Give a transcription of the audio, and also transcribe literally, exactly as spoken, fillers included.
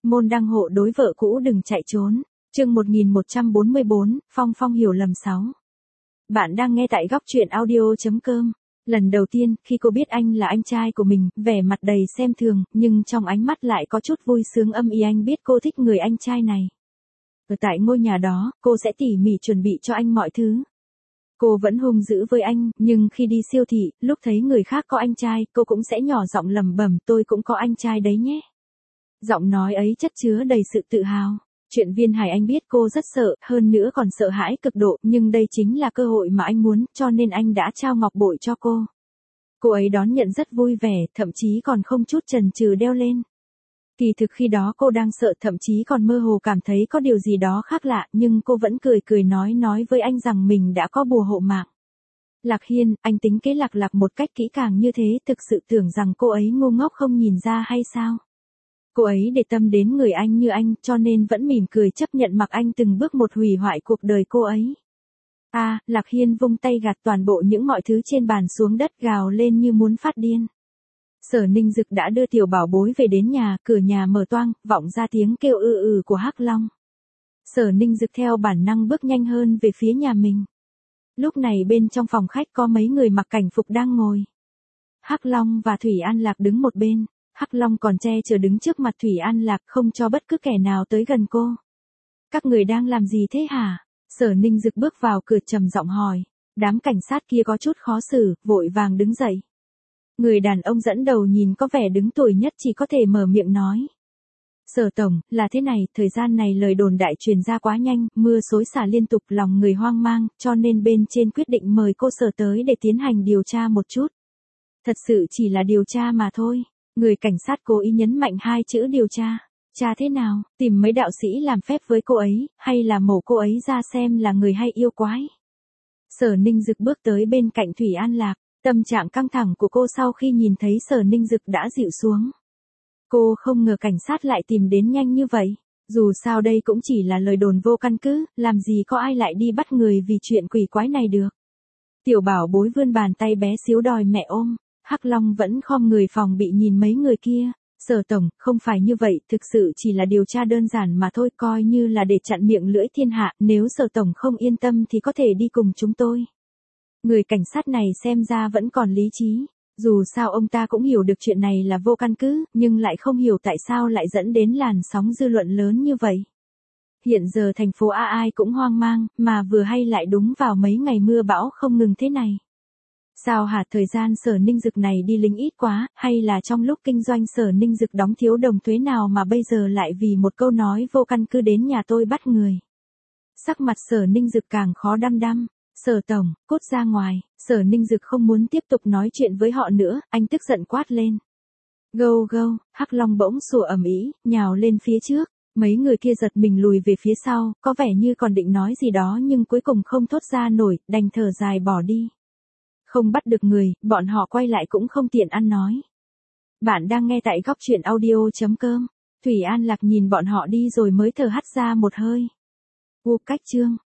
môn đăng hộ đối vợ cũ đừng chạy trốn. Chương một nghìn một trăm bốn mươi bốn, Phong Phong hiểu lầm sáu. Bạn đang nghe tại góc truyện audio chấm com. Lần đầu tiên, khi cô biết anh là anh trai của mình, vẻ mặt đầy xem thường, nhưng trong ánh mắt lại có chút vui sướng âm y anh biết cô thích người anh trai này. Ở tại ngôi nhà đó, cô sẽ tỉ mỉ chuẩn bị cho anh mọi thứ. Cô vẫn hung dữ với anh, nhưng khi đi siêu thị, lúc thấy người khác có anh trai, cô cũng sẽ nhỏ giọng lẩm bẩm tôi cũng có anh trai đấy nhé. Giọng nói ấy chất chứa đầy sự tự hào. Chuyện Viên Hải anh biết cô rất sợ, hơn nữa còn sợ hãi cực độ, nhưng đây chính là cơ hội mà anh muốn, cho nên anh đã trao ngọc bội cho cô. Cô ấy đón nhận rất vui vẻ, thậm chí còn không chút chần chừ đeo lên. Kỳ thực khi đó cô đang sợ, thậm chí còn mơ hồ cảm thấy có điều gì đó khác lạ, nhưng cô vẫn cười cười nói nói với anh rằng mình đã có bùa hộ mạng. Lạc Hiên, anh tính kế Lạc Lạc một cách kỹ càng như thế, thực sự tưởng rằng cô ấy ngu ngốc không nhìn ra hay sao? Cô ấy để tâm đến người anh như anh, cho nên vẫn mỉm cười chấp nhận mặc anh từng bước một hủy hoại cuộc đời cô ấy. A, à, Lạc Hiên vung tay gạt toàn bộ những mọi thứ trên bàn xuống đất, gào lên như muốn phát điên. Sở Ninh Dực đã đưa tiểu bảo bối về đến nhà, cửa nhà mở toang, vọng ra tiếng kêu ư ư của Hắc Long. Sở Ninh Dực theo bản năng bước nhanh hơn về phía nhà mình. Lúc này bên trong phòng khách có mấy người mặc cảnh phục đang ngồi. Hắc Long và Thủy An Lạc đứng một bên. Hắc Long còn che chở đứng trước mặt Thủy An Lạc, không cho bất cứ kẻ nào tới gần cô. Các người đang làm gì thế hả? Sở Ninh Dực bước vào cửa trầm giọng hỏi. Đám cảnh sát kia có chút khó xử, vội vàng đứng dậy. Người đàn ông dẫn đầu nhìn có vẻ đứng tuổi nhất chỉ có thể mở miệng nói. Sở tổng, là thế này, thời gian này lời đồn đại truyền ra quá nhanh, mưa xối xả liên tục, lòng người hoang mang, cho nên bên trên quyết định mời cô sở tới để tiến hành điều tra một chút. Thật sự chỉ là điều tra mà thôi. Người cảnh sát cố ý nhấn mạnh hai chữ điều tra. Tra thế nào, tìm mấy đạo sĩ làm phép với cô ấy, hay là mổ cô ấy ra xem là người hay yêu quái? Sở Ninh Dực bước tới bên cạnh Thủy An Lạc, tâm trạng căng thẳng của cô sau khi nhìn thấy Sở Ninh Dực đã dịu xuống. Cô không ngờ cảnh sát lại tìm đến nhanh như vậy. Dù sao đây cũng chỉ là lời đồn vô căn cứ, làm gì có ai lại đi bắt người vì chuyện quỷ quái này được. Tiểu bảo bối vươn bàn tay bé xíu đòi mẹ ôm. Hắc Long vẫn khom người phòng bị nhìn mấy người kia. Sở tổng, không phải như vậy, thực sự chỉ là điều tra đơn giản mà thôi, coi như là để chặn miệng lưỡi thiên hạ, nếu sở tổng không yên tâm thì có thể đi cùng chúng tôi. Người cảnh sát này xem ra vẫn còn lý trí. Dù sao ông ta cũng hiểu được chuyện này là vô căn cứ, nhưng lại không hiểu tại sao lại dẫn đến làn sóng dư luận lớn như vậy. Hiện giờ thành phố A ai cũng hoang mang, mà vừa hay lại đúng vào mấy ngày mưa bão không ngừng thế này. Sao hả, thời gian Sở Ninh Dực này đi lính ít quá, hay là trong lúc kinh doanh Sở Ninh Dực đóng thiếu đồng thuế nào mà bây giờ lại vì một câu nói vô căn cứ đến nhà tôi bắt người. Sắc mặt Sở Ninh Dực càng khó đăm đăm. Sở tổng, cút ra ngoài. Sở Ninh Dực không muốn tiếp tục nói chuyện với họ nữa, anh tức giận quát lên. Gâu gâu, Hắc Long bỗng sủa ầm ĩ, nhào lên phía trước. Mấy người kia giật mình lùi về phía sau, có vẻ như còn định nói gì đó nhưng cuối cùng không thốt ra nổi, đành thở dài bỏ đi. Không bắt được người, bọn họ quay lại cũng không tiện ăn nói. Bạn đang nghe tại góc truyện audio chấm com. Thủy An Lạc nhìn bọn họ đi rồi mới thở hắt ra một hơi. U cách chương.